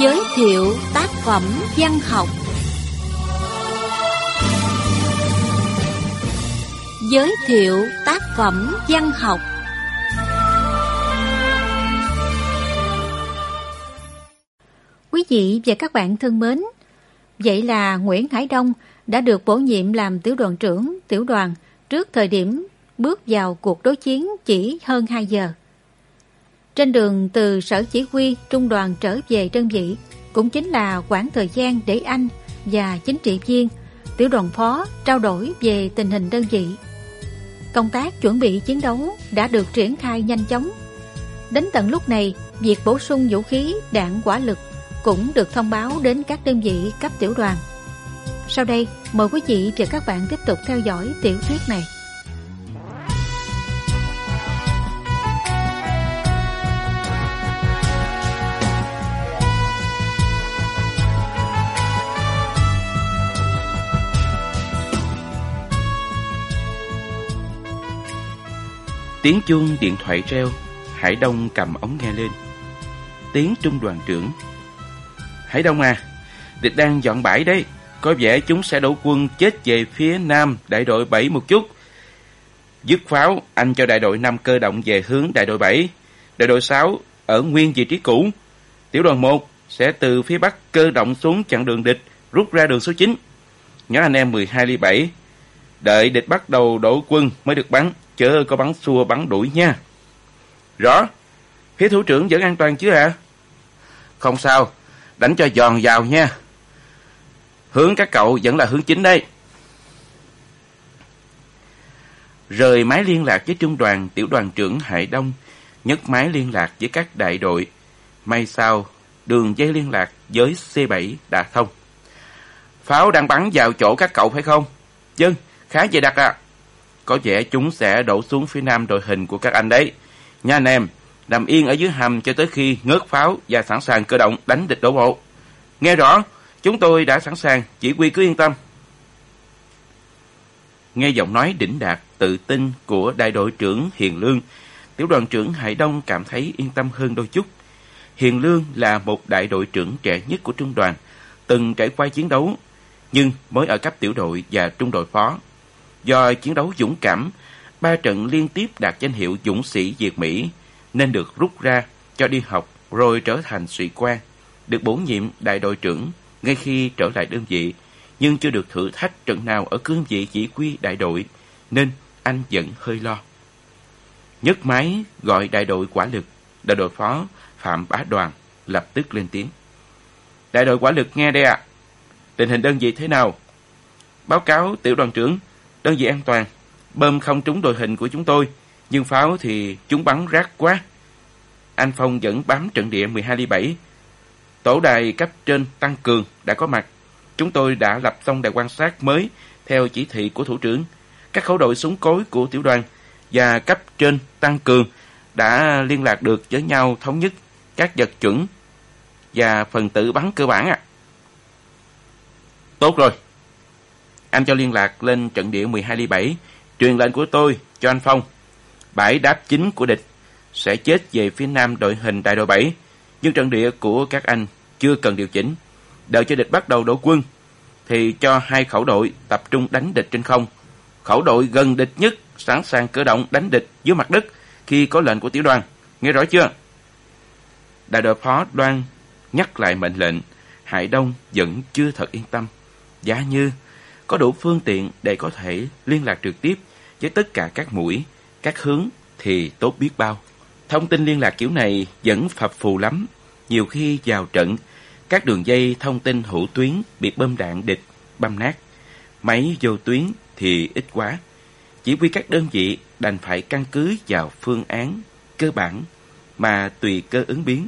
Giới thiệu tác phẩm văn học. Giới thiệu tác phẩm văn học. Quý vị và các bạn thân mến, vậy là Nguyễn Hải Đông đã được bổ nhiệm làm tiểu đoàn trưởng tiểu đoàn trước thời điểm bước vào cuộc đối chiến chỉ hơn 2 giờ. Trên đường từ sở chỉ huy trung đoàn trở về đơn vị cũng chính là khoảng thời gian để anh và chính trị viên, tiểu đoàn phó trao đổi về tình hình đơn vị. Công tác chuẩn bị chiến đấu đã được triển khai nhanh chóng. Đến tận lúc này, việc bổ sung vũ khí, đạn hỏa lực cũng được thông báo đến các đơn vị cấp tiểu đoàn. Sau đây, mời quý vị và các bạn tiếp tục theo dõi tiểu thuyết này. Tiếng chuông điện thoại reo, Hải Đông cầm ống nghe lên. Tiếng trung đoàn trưởng: Hải Đông à, địch đang dọn bãi đấy. Có vẻ chúng sẽ đổ quân chết về phía nam đại đội 7 một chút. Dứt pháo, anh cho đại đội 5 cơ động về hướng đại đội 7. Đại đội 6 ở nguyên vị trí cũ. Tiểu đoàn 1 sẽ từ phía bắc cơ động xuống chặn đường địch, rút ra đường số 9. Nhớ anh em 12 ly 7. Đợi địch bắt đầu đổ quân mới được bắn, chớ có bắn xua bắn đuổi nha. Rõ. Phía thủ trưởng vẫn an toàn chứ ạ? Không sao, đánh cho giòn vào nha. Hướng các cậu vẫn là hướng chính đây. Rời máy liên lạc với trung đoàn, tiểu đoàn trưởng Hải Đông nhấc máy liên lạc với các đại đội. May sao đường dây liên lạc với C7 đã thông. Pháo đang bắn vào chỗ các cậu phải không? Vâng, khá dày đặc ạ. Có vẻ chúng sẽ đổ xuống phía nam đội hình của các anh đấy. Nha anh em, nằm yên ở dưới hầm cho tới khi ngớt pháo và sẵn sàng cơ động đánh địch đổ bộ. Nghe rõ, chúng tôi đã sẵn sàng, chỉ huy cứ yên tâm. Nghe giọng nói đỉnh đạt, tự tin của đại đội trưởng Hiền Lương, tiểu đoàn trưởng Hải Đông cảm thấy yên tâm hơn đôi chút. Hiền Lương là một đại đội trưởng trẻ nhất của trung đoàn, từng trải qua chiến đấu, nhưng mới ở cấp tiểu đội và trung đội phó. Do chiến đấu dũng cảm, 3 trận liên tiếp đạt danh hiệu dũng sĩ Việt Mỹ, nên được rút ra cho đi học rồi trở thành sĩ quan, được bổ nhiệm đại đội trưởng ngay khi trở lại đơn vị, nhưng chưa được thử thách trận nào ở cương vị chỉ huy đại đội, nên anh vẫn hơi lo. Nhấc máy gọi đại đội hỏa lực, đại đội phó Phạm Bá Đoàn lập tức lên tiếng. Đại đội hỏa lực nghe đây ạ. Tình hình đơn vị thế nào? Báo cáo tiểu đoàn trưởng, đơn vị an toàn, bom không trúng đội hình của chúng tôi, nhưng pháo thì chúng bắn rác quá. Anh Phong vẫn bám trận địa 12 ly 7. Tổ đài cấp trên tăng cường đã có mặt. Chúng tôi đã lập xong đài quan sát mới theo chỉ thị của thủ trưởng. Các khẩu đội súng cối của tiểu đoàn và cấp trên tăng cường đã liên lạc được với nhau, thống nhất các vật chuẩn và phần tử bắn cơ bản ạ. Tốt rồi. Anh cho liên lạc lên trận địa 12 ly 7, truyền lệnh của tôi cho anh Phong. Bãi đáp chính của địch sẽ chết về phía nam đội hình đại đội 7, nhưng trận địa của các anh chưa cần điều chỉnh. Đợi cho địch bắt đầu đổ quân thì cho 2 khẩu đội tập trung đánh địch trên không. Khẩu đội gần địch nhất sẵn sàng cơ động đánh địch dưới mặt đất khi có lệnh của tiểu đoàn. Nghe rõ chưa? Đại đội phó Đoan nhắc lại mệnh lệnh. Hải Đông vẫn chưa thật yên tâm. Giả như có đủ phương tiện để có thể liên lạc trực tiếp với tất cả các mũi, các hướng thì tốt biết bao. Thông tin liên lạc kiểu này vẫn phập phù lắm. Nhiều khi vào trận, các đường dây thông tin hữu tuyến bị bom đạn địch băm nát. Máy vô tuyến thì ít quá. Chỉ huy các đơn vị đành phải căn cứ vào phương án cơ bản mà tùy cơ ứng biến.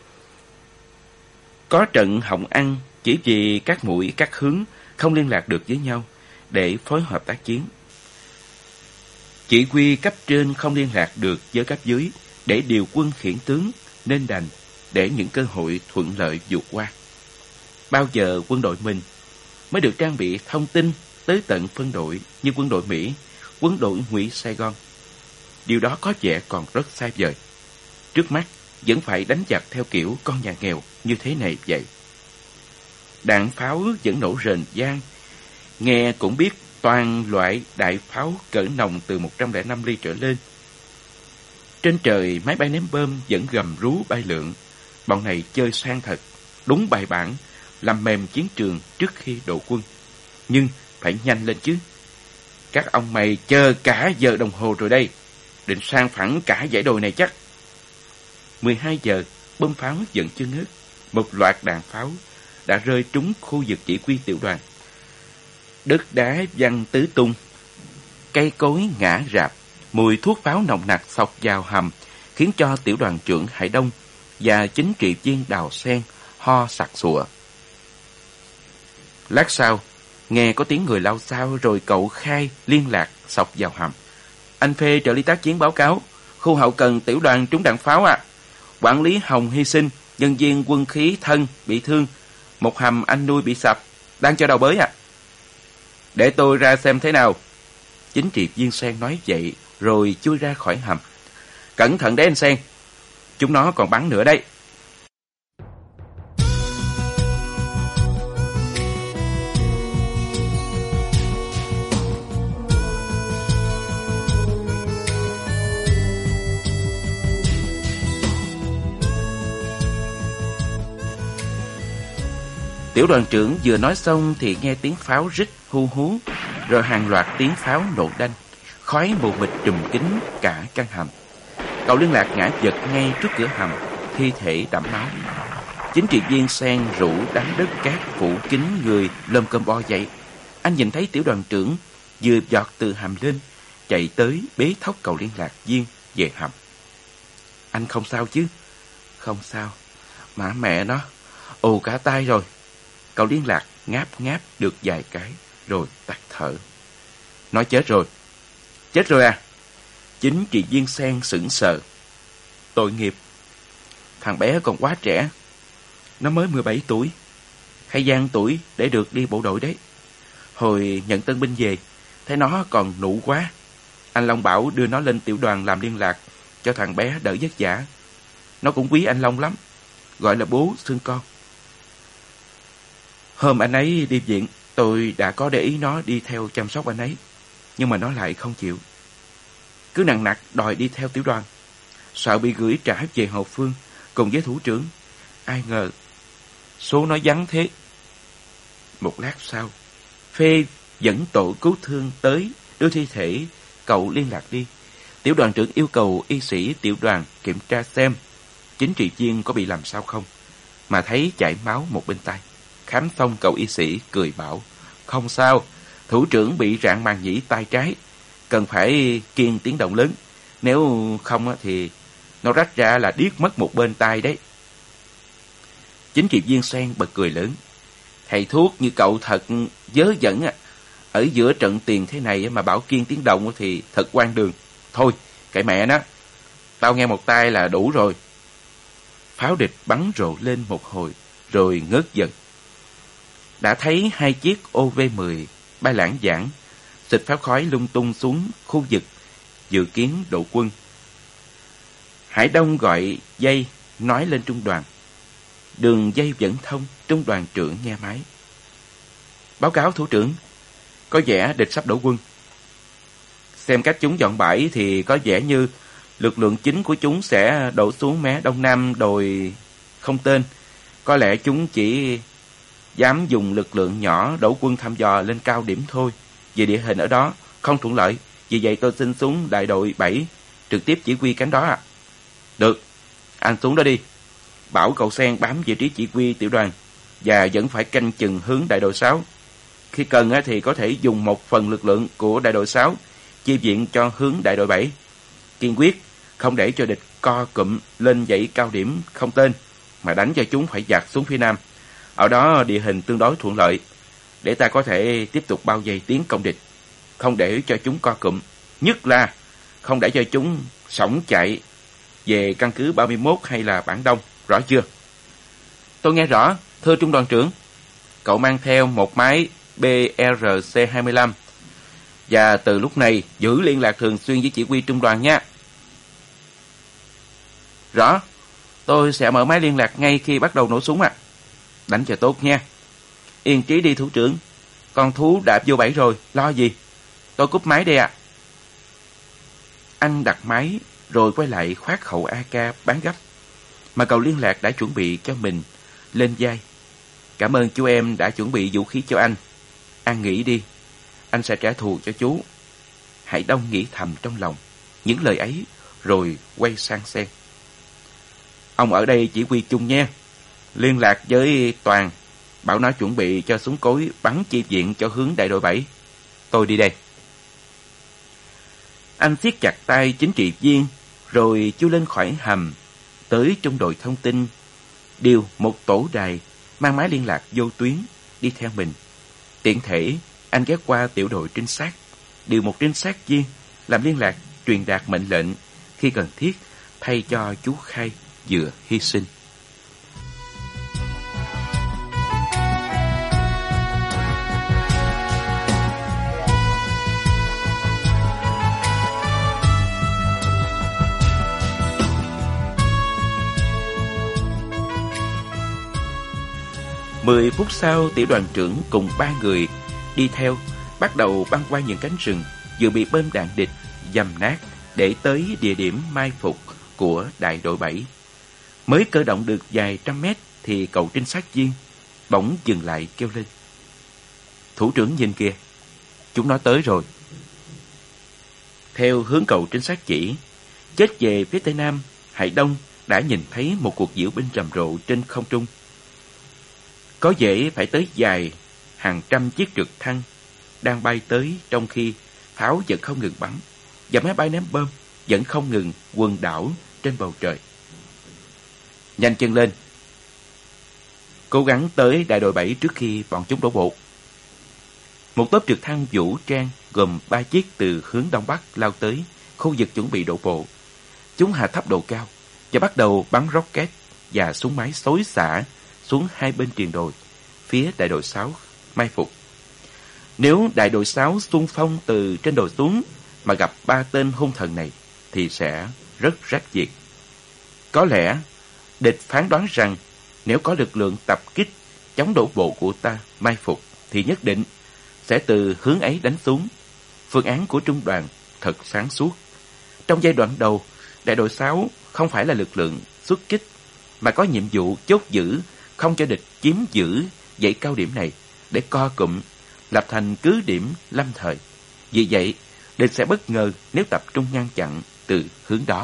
Có trận hỏng ăn chỉ vì các mũi, các hướng không liên lạc được với nhau để phối hợp tác chiến. Chỉ huy cấp trên không liên lạc được với cấp dưới để điều quân khiển tướng, nên đành để những cơ hội thuận lợi vụt qua. Bao giờ quân đội mình mới được trang bị thông tin tới tận phân đội như quân đội Mỹ, quân đội Ngụy Sài Gòn? Điều đó có vẻ còn rất xa vời. Trước mắt vẫn phải đánh giặc theo kiểu con nhà nghèo như thế này vậy. Đạn pháo vẫn nổ rền vang, nghe cũng biết toàn loại đại pháo cỡ nòng từ 105 ly trở lên. Trên trời máy bay ném bom vẫn gầm rú bay lượn. Bọn này chơi sang thật, đúng bài bản, làm mềm chiến trường trước khi đổ quân. Nhưng phải nhanh lên chứ. Các ông mày chờ cả giờ đồng hồ rồi đây, định sang phẳng cả dãy đồi này chắc. 12 giờ, bom pháo vẫn chưa ngớt. Một loạt đạn pháo đã rơi trúng khu vực chỉ huy tiểu đoàn. Đất đá văng tứ tung, cây cối ngã rạp, mùi thuốc pháo nồng nặc xộc vào hầm, khiến cho tiểu đoàn trưởng Hải Đông và chính trị viên Đào Sen ho sặc sụa. Lát sau, nghe có tiếng người lao xao rồi cậu Khai liên lạc xộc vào hầm. Anh Phê trợ lý tác chiến báo cáo, khu hậu cần tiểu đoàn trúng đạn pháo ạ. Quản lý Hồng hy sinh, nhân viên quân khí Thân bị thương, một hầm anh nuôi bị sập, đang cho đào bới ạ. Để tôi ra xem thế nào. Chính trị viên Sen nói vậy rồi chui ra khỏi hầm. Cẩn thận đấy anh Sen, chúng nó còn bắn nữa đấy. Tiểu đoàn trưởng vừa nói xong thì nghe tiếng pháo rít hu hú, rồi hàng loạt tiếng pháo nổ đanh, khói mù mịt trùm kín cả căn hầm. Cậu liên lạc ngã vật ngay trước cửa hầm, thi thể đẫm máu. Chính trị viên Sen rủ đám đất cát phủ kín người lơm cơm bo dậy. Anh nhìn thấy tiểu đoàn trưởng vừa giọt từ hầm lên, chạy tới bế thóc cậu liên lạc viên về hầm. Anh không sao chứ? Không sao, mà mẹ nó ù cả tay rồi. Cậu liên lạc ngáp ngáp được vài cái rồi tắt thở. Nói chết rồi. Chết rồi à? Chính trị viên Sen sững sờ. Tội nghiệp. Thằng bé còn quá trẻ. Nó mới 17 tuổi. Hay gian tuổi để được đi bộ đội đấy. Hồi nhận tân binh về, thấy nó còn nụ quá. Anh Long bảo đưa nó lên tiểu đoàn làm liên lạc, cho thằng bé đỡ vất vả. Nó cũng quý anh Long lắm, gọi là bố xưng con. Hôm anh ấy đi viện, tôi đã có để ý nó đi theo chăm sóc anh ấy, nhưng mà nó lại không chịu. Cứ nằng nặc đòi đi theo tiểu đoàn, sợ bị gửi trả về hậu phương cùng với thủ trưởng. Ai ngờ số nó vắng thế. Một lát sau, Phê dẫn tổ cứu thương tới đưa thi thể cậu liên lạc đi. Tiểu đoàn trưởng yêu cầu y sĩ tiểu đoàn kiểm tra xem chính trị viên có bị làm sao không, mà thấy chảy máu một bên tay. Khám xong cậu y sĩ cười bảo, không sao, thủ trưởng bị rạn màng nhĩ tay trái, cần phải kiêng tiếng động lớn, nếu không thì nó rách ra là điếc mất một bên tay đấy. Chính trị viên Sen bật cười lớn, thầy thuốc như cậu thật dớ dẫn à. Ở giữa trận tiền thế này mà bảo kiêng tiếng động thì thật quan đường. Thôi, kệ mẹ nó, tao nghe một tay là đủ rồi. Pháo địch bắn rộ lên một hồi rồi ngớt dần. Đã thấy hai chiếc OV-10 bay lãng vãng, xịt pháo khói lung tung xuống khu vực dự kiến đổ quân. Hải Đông gọi dây nói lên trung đoàn. Đường dây vẫn thông, trung đoàn trưởng nghe máy. Báo cáo thủ trưởng, có vẻ địch sắp đổ quân. Xem cách chúng dọn bãi thì có vẻ như lực lượng chính của chúng sẽ đổ xuống mé đông nam đồi không tên. Có lẽ chúng chỉ dám dùng lực lượng nhỏ đổ quân thăm dò lên cao điểm thôi. Vì địa hình ở đó không thuận lợi, vì vậy tôi xin xuống đại đội 7 trực tiếp chỉ huy cánh đó ạ. Được, anh xuống đó đi. Bảo cậu Sen bám vị trí chỉ huy tiểu đoàn và vẫn phải canh chừng hướng đại đội 6. Khi cần thì có thể dùng một phần lực lượng của đại đội 6 chi viện cho hướng đại đội 7. Kiên quyết không để cho địch co cụm lên dãy cao điểm không tên, mà đánh cho chúng phải dạt xuống phía nam. Ở đó địa hình tương đối thuận lợi, để ta có thể tiếp tục bao vây tiến công địch, không để cho chúng co cụm, nhất là không để cho chúng xổng chạy về căn cứ 31 hay là Bản Đông, rõ chưa? Tôi nghe rõ, thưa trung đoàn trưởng. Cậu mang theo một máy BRC-25 và từ lúc này giữ liên lạc thường xuyên với chỉ huy trung đoàn nha. Rõ. Tôi sẽ mở máy liên lạc ngay khi bắt đầu nổ súng ạ. Đánh cho tốt nha. Yên trí đi thủ trưởng. Con thú đã vô bẫy rồi, lo gì? Tôi cúp máy đây ạ. Anh đặt máy rồi quay lại khoác khẩu AK bán gấp mà cậu liên lạc đã chuẩn bị cho mình lên vai. Cảm ơn chú em đã chuẩn bị vũ khí cho anh. An nghỉ đi, anh sẽ trả thù cho chú. Hải Đông nghĩ thầm trong lòng những lời ấy rồi quay sang Sen. Ông ở đây chỉ huy chung nha. Liên lạc với Toàn, bảo nó chuẩn bị cho súng cối bắn chi viện cho hướng đại đội 7. Tôi đi đây. Anh siết chặt tay chính trị viên rồi chui lên khỏi hầm tới trung đội thông tin, điều một tổ đài mang máy liên lạc vô tuyến đi theo mình. Tiện thể anh ghé qua tiểu đội trinh sát, điều một trinh sát viên làm liên lạc truyền đạt mệnh lệnh khi cần thiết thay cho chú Khai vừa hy sinh. Mười phút sau, tiểu đoàn trưởng cùng 3 người đi theo bắt đầu băng qua những cánh rừng vừa bị bom đạn địch dầm nát để tới địa điểm mai phục của đại đội 7. Mới cơ động được vài trăm mét thì cậu trinh sát viên bỗng dừng lại kêu lên. Thủ trưởng nhìn kìa, chúng nó tới rồi. Theo hướng cậu trinh sát chỉ, chết về phía tây nam, Hải Đông đã nhìn thấy một cuộc diễu binh rầm rộ trên không trung. Có vẻ phải tới dài hàng trăm chiếc trực thăng đang bay tới, trong khi pháo vẫn không ngừng bắn và máy bay ném bom vẫn không ngừng quần đảo trên bầu trời. Nhanh chân lên, cố gắng tới đại đội 7 trước khi bọn chúng đổ bộ. Một tốp trực thăng vũ trang gồm 3 chiếc từ hướng đông bắc lao tới khu vực chuẩn bị đổ bộ. Chúng hạ thấp độ cao và bắt đầu bắn rocket và súng máy xối xả xuống hai bên triền đồi phía đại đội 6 mai phục. Nếu đại đội 6 xung phong từ trên đồi xuống mà gặp 3 tên hung thần này thì sẽ rất rách việc. Có lẽ địch phán đoán rằng nếu có lực lượng tập kích chống đổ bộ của ta mai phục thì nhất định sẽ từ hướng ấy đánh xuống. Phương án của trung đoàn thật sáng suốt. Trong giai đoạn đầu, đại đội 6 không phải là lực lượng xuất kích mà có nhiệm vụ chốt giữ không cho địch chiếm giữ dãy cao điểm này để co cụm lập thành cứ điểm lâm thời. Vì vậy, địch sẽ bất ngờ nếu tập trung ngăn chặn từ hướng đó.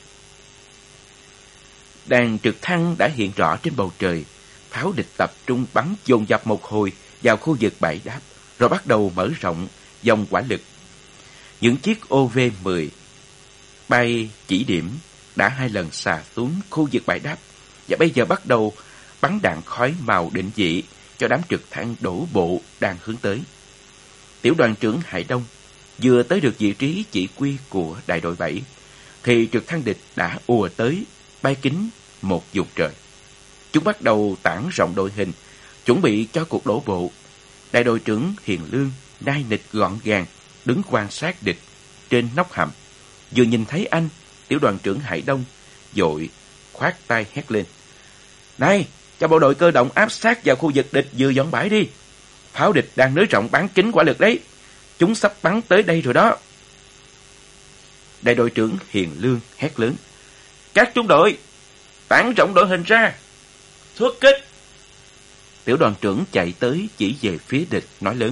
Đàn trực thăng đã hiện rõ trên bầu trời. Pháo địch tập trung bắn dồn dập một hồi vào khu vực bãi đáp, rồi bắt đầu mở rộng dòng hỏa lực. Những chiếc OV-10 bay chỉ điểm đã 2 lần xà xuống khu vực bãi đáp và bây giờ bắt đầu bắn đạn khói màu định vị cho đám trực thăng đổ bộ đang hướng tới. Tiểu đoàn trưởng Hải Đông vừa tới được vị trí chỉ huy của đại đội 7 thì trực thăng địch đã ùa tới, bay kín một vùng trời. Chúng bắt đầu tản rộng đội hình, chuẩn bị cho cuộc đổ bộ. Đại đội trưởng Hiền Lương nai nịch gọn gàng đứng quan sát địch trên nóc hầm. Vừa nhìn thấy anh, tiểu đoàn trưởng Hải Đông vội khoát tay hét lên. Này, cho bộ đội cơ động áp sát vào khu vực địch vừa dọn bãi đi. Pháo địch đang nới rộng bán kính hỏa lực đấy. Chúng sắp bắn tới đây rồi đó. Đại đội trưởng Hiền Lương hét lớn. Các trung đội, tản rộng đội hình ra, xuất kích. Tiểu đoàn trưởng chạy tới chỉ về phía địch nói lớn.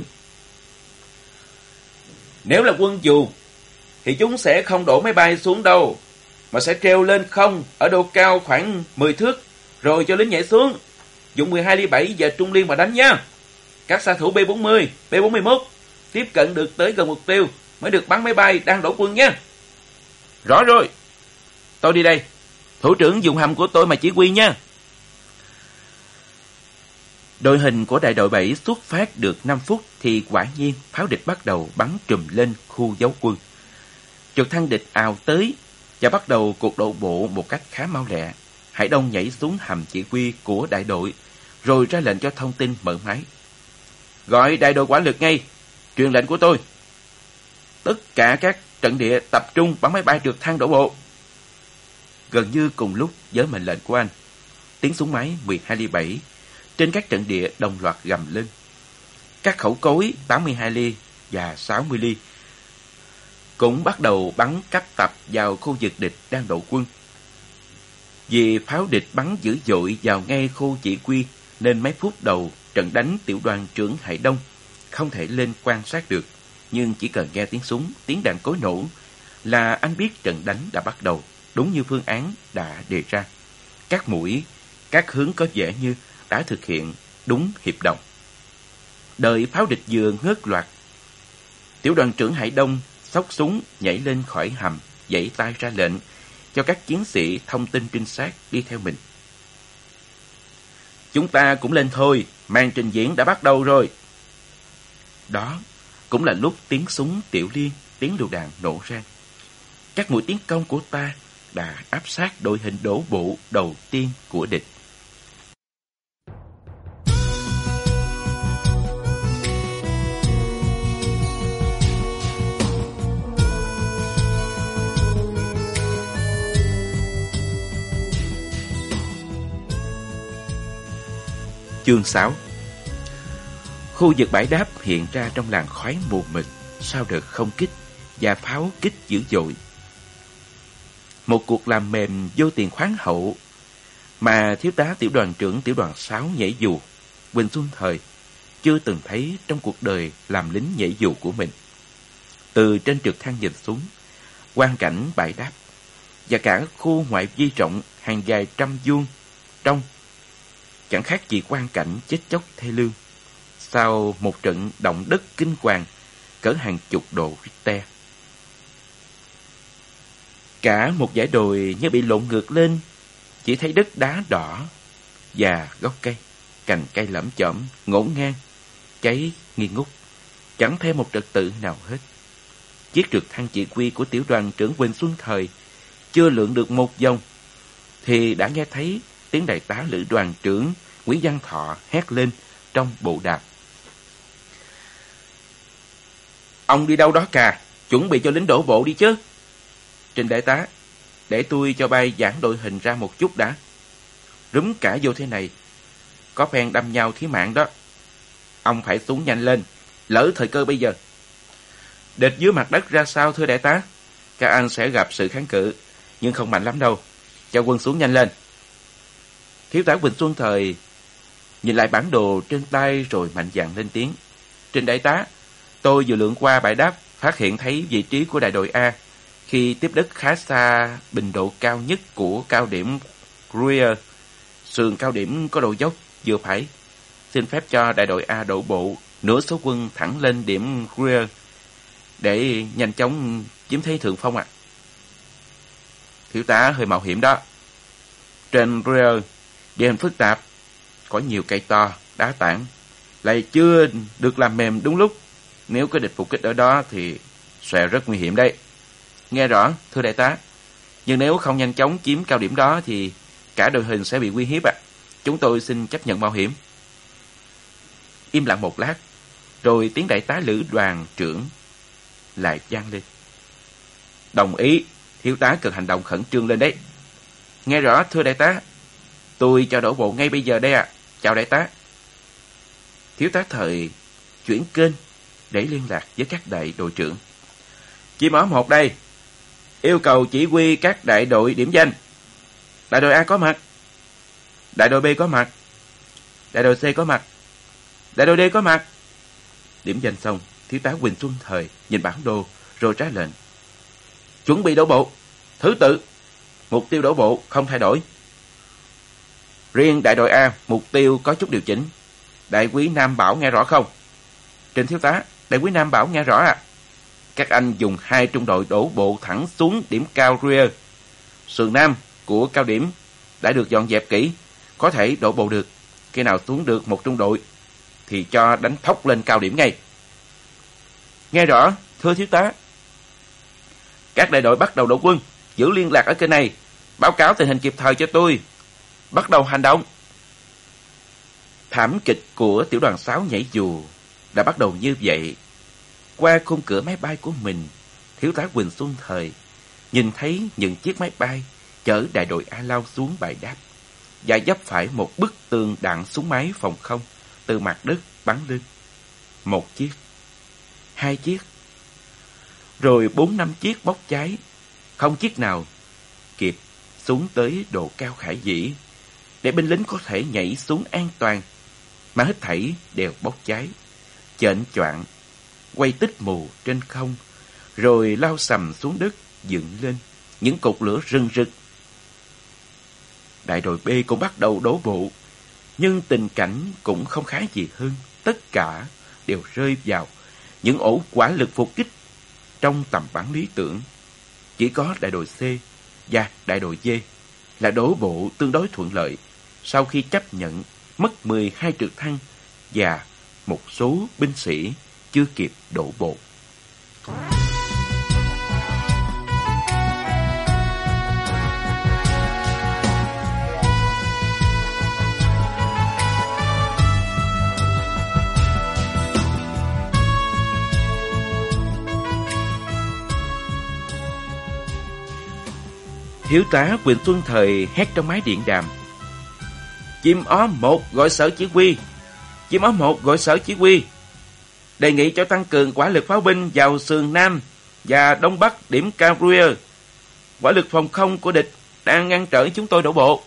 Nếu là quân dù thì chúng sẽ không đổ máy bay xuống đâu, mà sẽ treo lên không ở độ cao khoảng 10 thước rồi cho lính nhảy xuống, dùng 12 ly 7 và trung liên mà đánh nha. Các xạ thủ B-40, B-41 tiếp cận được tới gần mục tiêu mới được bắn máy bay đang đổ quân nha. Rõ rồi, tôi đi đây. Thủ trưởng dùng hầm của tôi mà chỉ huy nha. Đội hình của đại đội 7 xuất phát được 5 phút thì quả nhiên pháo địch bắt đầu bắn trùm lên khu giấu quân. Trực thăng địch ào tới và bắt đầu cuộc đổ bộ một cách khá mau lẹ. Hải Đông nhảy xuống hầm chỉ huy của đại đội rồi ra lệnh cho thông tin mở máy. Gọi đại đội hỏa lực ngay, truyền lệnh của tôi. Tất cả các trận địa tập trung bắn máy bay trực thăng đổ bộ. gần như cùng lúc với mệnh lệnh của anh. Tiếng súng máy 12 ly 7 trên các trận địa đồng loạt gầm lên. Các khẩu cối 82 ly và 60 ly cũng bắt đầu bắn cấp tập vào khu vực địch đang đổ quân. Vì pháo địch bắn dữ dội vào ngay khu chỉ huy nên mấy phút đầu trận đánh, tiểu đoàn trưởng Hải Đông không thể lên quan sát được. Nhưng chỉ cần nghe tiếng súng, tiếng đạn cối nổ là anh biết trận đánh đã bắt đầu, đúng như phương án đã đề ra. Các mũi, các hướng có vẻ như đã thực hiện đúng hiệp đồng. Đợi pháo địch vừa ngớt loạt, tiểu đoàn trưởng Hải Đông xốc súng nhảy lên khỏi hầm, vẫy tay ra lệnh cho các chiến sĩ thông tin trinh sát đi theo mình. Chúng ta cũng lên thôi, màn trình diễn đã bắt đầu rồi. Đó cũng là lúc tiếng súng tiểu liên, tiếng lựu đạn nổ ra. Các mũi tiến công của ta đã áp sát đội hình đổ bộ đầu tiên của địch. Chương 6. Khu vực bãi đáp hiện ra trong làn khói mù mịt sau đợt không kích và pháo kích dữ dội. Một cuộc làm mềm vô tiền khoáng hậu mà thiếu tá tiểu đoàn trưởng tiểu đoàn 6 nhảy dù Huỳnh Xuân Thời chưa từng thấy trong cuộc đời làm lính nhảy dù của mình. Từ trên trực thăng nhìn xuống, quang cảnh bãi đáp và cả khu ngoại vi rộng hàng vài trăm vuông trong chẳng khác gì quang cảnh chết chóc thê lương sau một trận động đất kinh hoàng cỡ hàng chục độ Richter. Cả một dãy đồi như bị lộn ngược lên, chỉ thấy đất đá đỏ và gốc cây, cành cây lởm chởm ngổn ngang, cháy nghi ngút, chẳng thêm một trật tự nào hết. Chiếc trực thăng chỉ huy của tiểu đoàn trưởng Huỳnh Xuân Thời chưa lượn được một vòng thì đã nghe thấy tiếng đại tá lữ đoàn trưởng Nguyễn Văn Thọ hét lên trong bộ đàm. Ông đi đâu đó cà, chuẩn bị cho lính đổ bộ đi chứ. Trình đại tá, để tôi cho bay giãn đội hình ra một chút đã. Rúm cả vô thế này, có phen đâm nhau thí mạng đó. Ông phải xuống nhanh lên, lỡ thời cơ bây giờ. Địch dưới mặt đất ra sao thưa đại tá? Các anh sẽ gặp sự kháng cự, nhưng không mạnh lắm đâu. Cho quân xuống nhanh lên. Thiếu tá Huỳnh Xuân Thời nhìn lại bản đồ trên tay rồi mạnh dạn lên tiếng. Trình đại tá, tôi vừa lượn qua bãi đáp, phát hiện thấy vị trí của đại đội A khi tiếp đất khá xa bình độ cao nhất của cao điểm Gruyer. Sườn cao điểm có độ dốc vừa phải. Xin phép cho đại đội A đổ bộ nửa số quân thẳng lên điểm Gruyer để nhanh chóng chiếm thế thượng phong ạ. Thiếu tá hơi mạo hiểm đó. Trên Gruyer địa hình phức tạp, có nhiều cây to, đá tảng, lại chưa được làm mềm đúng lúc. Nếu có địch phục kích ở đó thì sẽ rất nguy hiểm đấy. Nghe rõ, thưa đại tá. Nhưng nếu không nhanh chóng chiếm cao điểm đó thì cả đội hình sẽ bị uy hiếp ạ. Chúng tôi xin chấp nhận mạo hiểm. Im lặng một lát, rồi tiếng đại tá lữ đoàn trưởng lại vang lên. Đồng ý, thiếu tá cần hành động khẩn trương lên đấy. Nghe rõ, thưa đại tá. Tôi cho đổ bộ ngay bây giờ đây ạ. Chào đại tá. Thiếu tá Thời chuyển kênh để liên lạc với các đại đội trưởng. Chim ó 1 đây. Yêu cầu chỉ huy các đại đội điểm danh. Đại đội A có mặt. Đại đội B có mặt. Đại đội C có mặt. Đại đội D có mặt. Điểm danh xong, thiếu tá Huỳnh Xuân Thời nhìn bản đồ rồi ra lệnh. Chuẩn bị đổ bộ. Thứ tự. Mục tiêu đổ bộ không thay đổi. Riêng đại đội A, mục tiêu có chút điều chỉnh. Đại quý Nam Bảo nghe rõ không? Trình thiếu tá, đại quý Nam Bảo nghe rõ ạ. Các anh dùng 2 trung đội đổ bộ thẳng xuống điểm cao Gruyer. Sườn Nam của cao điểm đã được dọn dẹp kỹ, có thể đổ bộ được. Khi nào xuống được một trung đội thì cho đánh thốc lên cao điểm ngay. Nghe rõ, thưa thiếu tá. Các đại đội bắt đầu đổ quân, giữ liên lạc ở kênh này, báo cáo tình hình kịp thời cho tôi. Bắt đầu hành động. Thảm kịch của tiểu đoàn 6 nhảy dù đã bắt đầu như vậy. Qua khung cửa máy bay của mình, thiếu tá Huỳnh Xuân Thời nhìn thấy những chiếc máy bay chở đại đội A Lao xuống bãi đáp và vấp phải một bức tường đạn súng máy phòng không từ mặt đất bắn lên. 1 chiếc, 2 chiếc, rồi 4-5 chiếc bốc cháy, không chiếc nào kịp xuống tới độ cao khả dĩ để binh lính có thể nhảy xuống an toàn, mà hết thảy đều bốc cháy, chệnh choạng, quay tích mù trên không, rồi lao sầm xuống đất, dựng lên những cột lửa rừng rực. Đại đội B cũng bắt đầu đổ bộ, nhưng tình cảnh cũng không khá gì hơn. Tất cả đều rơi vào những ổ quả lực phục kích trong tầm bắn lý tưởng. Chỉ có đại đội C và đại đội D là đổ bộ tương đối thuận lợi sau khi chấp nhận mất 12 trực thăng và một số binh sĩ chưa kịp đổ bộ. Thiếu tá Quỳnh Xuân Thời hét trong máy điện đàm: Chim ó 1 gọi sở chỉ huy. Chim ó 1 gọi sở chỉ huy. Đề nghị cho tăng cường quả lực pháo binh vào sườn Nam và Đông Bắc điểm Caruer. Quả lực phòng không của địch đang ngăn trở chúng tôi đổ bộ.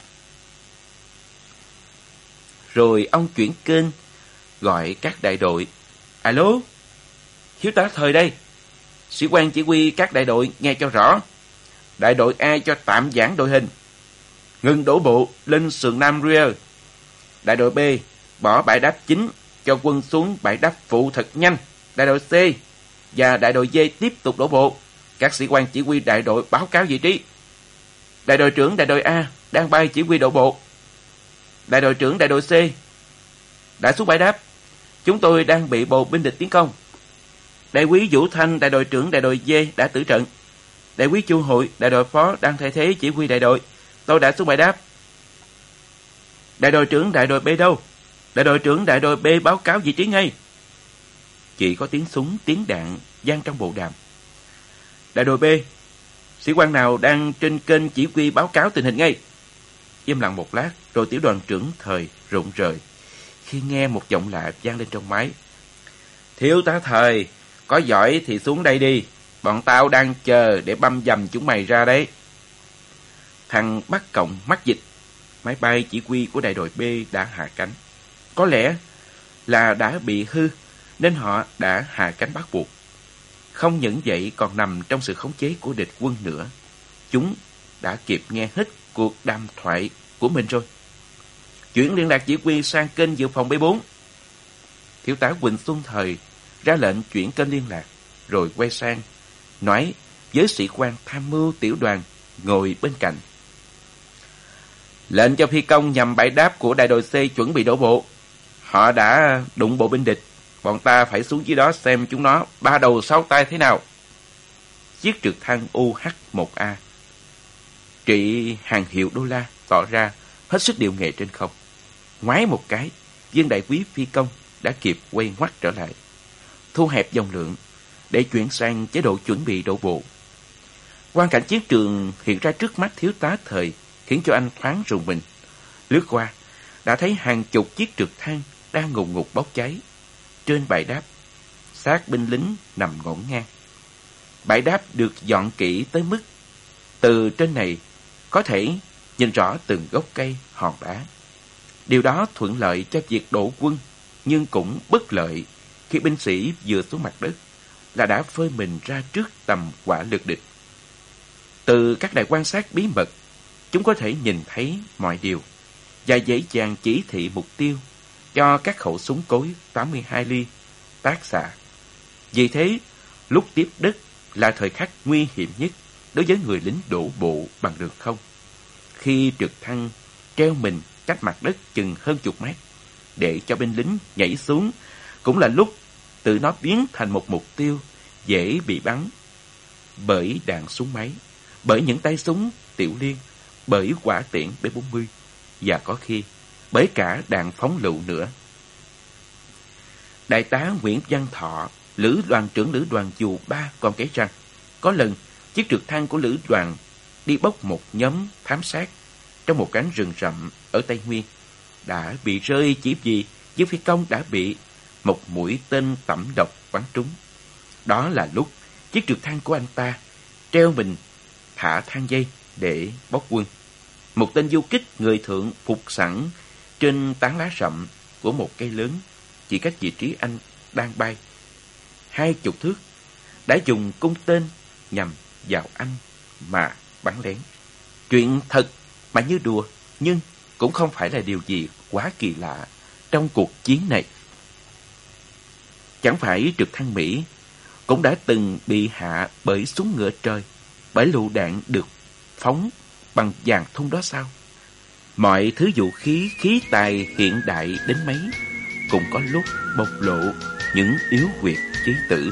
Rồi ông chuyển kênh gọi các đại đội: Alo, thiếu tá Thời đây. Sĩ quan chỉ huy các đại đội nghe cho rõ. Đại đội A cho tạm giãn đội hình, ngừng đổ bộ lên sườn Nam Rear. Đại đội B bỏ bãi đáp chính, cho quân xuống bãi đáp phụ thật nhanh. Đại đội C và đại đội D tiếp tục đổ bộ. Các sĩ quan chỉ huy đại đội báo cáo vị trí. Đại đội trưởng đại đội A đang bay chỉ huy đổ bộ. Đại đội trưởng đại đội C đã xuống bãi đáp. Chúng tôi đang bị bộ binh địch tiến công. Đại úy Vũ Thanh, đại đội trưởng đại đội D đã tử trận. Đại úy Chu Hội, đại đội phó đang thay thế chỉ huy đại đội. Tôi đã xuống bãi đáp. Đại đội trưởng đại đội B đâu? Đại đội trưởng đại đội B báo cáo vị trí ngay. Chỉ có tiếng súng, tiếng đạn vang trong bộ đàm. Đại đội B, sĩ quan nào đang trên kênh chỉ huy báo cáo tình hình ngay. Im lặng một lát, rồi tiểu đoàn trưởng Thời rụng rời khi nghe một giọng lạ vang lên trong máy: Thiếu tá Thời, có giỏi thì xuống đây đi. Bọn tao đang chờ để băm dầm chúng mày ra đấy. Thằng Bắc Cộng mắc dịch. Máy bay chỉ huy của đại đội B đã hạ cánh. Có lẽ là đã bị hư nên họ đã hạ cánh bắt buộc. Không những vậy còn nằm trong sự khống chế của địch quân nữa. Chúng đã kịp nghe hết cuộc đàm thoại của mình rồi. Chuyển liên lạc chỉ huy sang kênh dự phòng B4. Thiếu tá Quỳnh Xuân Thời ra lệnh chuyển kênh liên lạc, rồi quay sang nói với sĩ quan tham mưu tiểu đoàn ngồi bên cạnh: Lệnh cho phi công nhằm bãi đáp của đại đội C chuẩn bị đổ bộ. Họ đã đụng bộ binh địch. Bọn ta phải xuống dưới đó xem chúng nó 3 đầu 6 tay thế nào. Chiếc trực thăng UH-1A trị hàng hiệu đô la tỏ ra hết sức điệu nghệ trên không. Ngoái một cái, viên đại quý phi công đã kịp quay ngoắt trở lại, thu hẹp dòng lượng để chuyển sang chế độ chuẩn bị đổ bộ. Quang cảnh chiến trường hiện ra trước mắt thiếu tá Thời khiến cho anh thoáng rùng mình. Lướt qua, đã thấy hàng chục chiếc trực thăng đang ngùn ngụt bốc cháy. Trên bãi đáp, xác binh lính nằm ngổn ngang. Bãi đáp được dọn kỹ tới mức từ trên này có thể nhìn rõ từng gốc cây, hòn đá. Điều đó thuận lợi cho việc đổ quân, nhưng cũng bất lợi khi binh sĩ vừa xuống mặt đất là đã phơi mình ra trước tầm hỏa lực địch. Từ các đài quan sát bí mật, chúng có thể nhìn thấy mọi điều và dễ dàng chỉ thị mục tiêu cho các khẩu súng cối 82 ly tác xạ. Vì thế, lúc tiếp đất là thời khắc nguy hiểm nhất đối với người lính đổ bộ bằng đường không. Khi trực thăng treo mình cách mặt đất chừng hơn chục mét để cho binh lính nhảy xuống, cũng là lúc tự nó biến thành một mục tiêu dễ bị bắn bởi đạn súng máy, bởi những tay súng tiểu liên, bởi quả tiễn B-40 và có khi bởi cả đạn phóng lựu nữa. Đại tá Nguyễn Văn Thọ, lữ đoàn trưởng lữ đoàn dù 3 còn kể rằng có lần chiếc trực thăng của lữ đoàn đi bốc một nhóm thám sát trong một cánh rừng rậm ở Tây Nguyên, đã bị rơi chỉ vì Dương Phi Công đã bị một mũi tên tẩm độc bắn trúng. Đó là lúc chiếc trực thăng của anh ta treo mình thả thang dây để bốc quân. Một tên du kích người thượng phục sẵn trên tán lá rậm của một cây lớn chỉ cách vị trí anh đang bay 20 thước, đã dùng cung tên nhằm vào anh mà bắn lén. Chuyện thật mà như đùa, nhưng cũng không phải là điều gì quá kỳ lạ trong cuộc chiến này. Chẳng phải trực thăng Mỹ cũng đã từng bị hạ bởi súng ngựa trời, bởi lựu đạn được phóng bằng vàng thun đó sao? Mọi thứ vũ khí, khí tài hiện đại đến mấy cũng có lúc bộc lộ những yếu huyệt chí tử.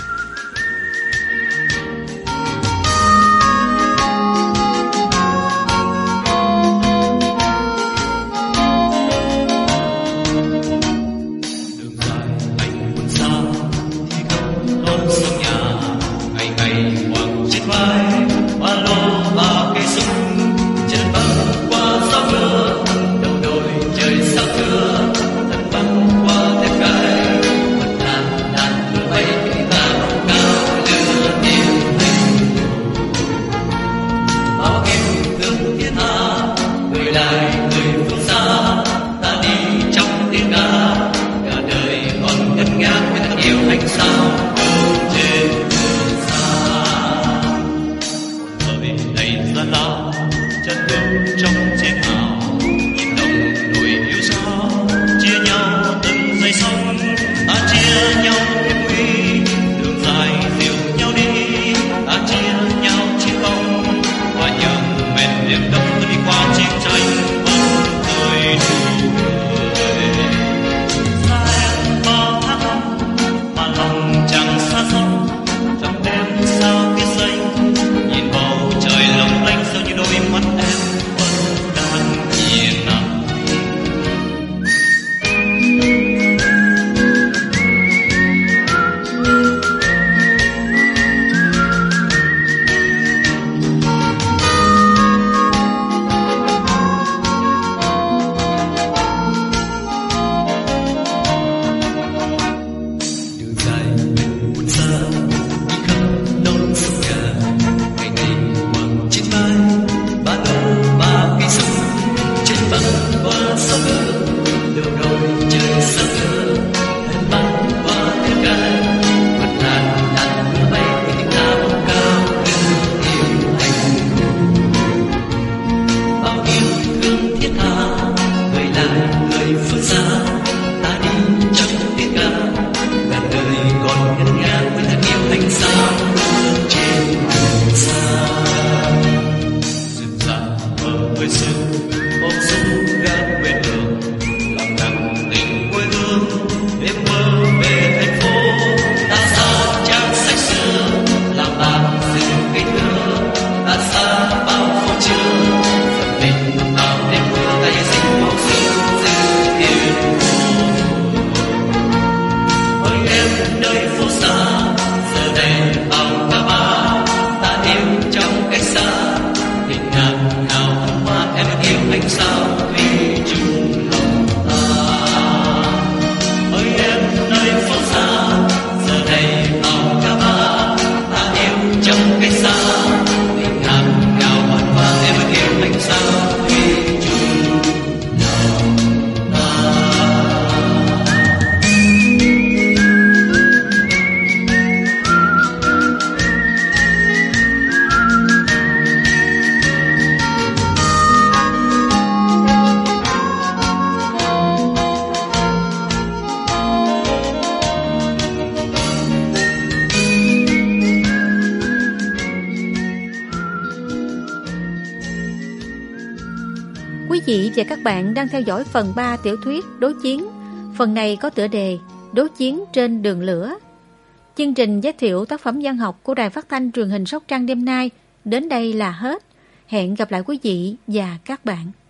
Quý vị và các bạn đang theo dõi phần 3 tiểu thuyết Đối Chiến. Phần này có tựa đề Đối Chiến trên đường lửa. Chương trình giới thiệu tác phẩm văn học của Đài Phát thanh Truyền hình Sóc Trăng đêm nay đến đây là hết. Hẹn gặp lại quý vị và các bạn.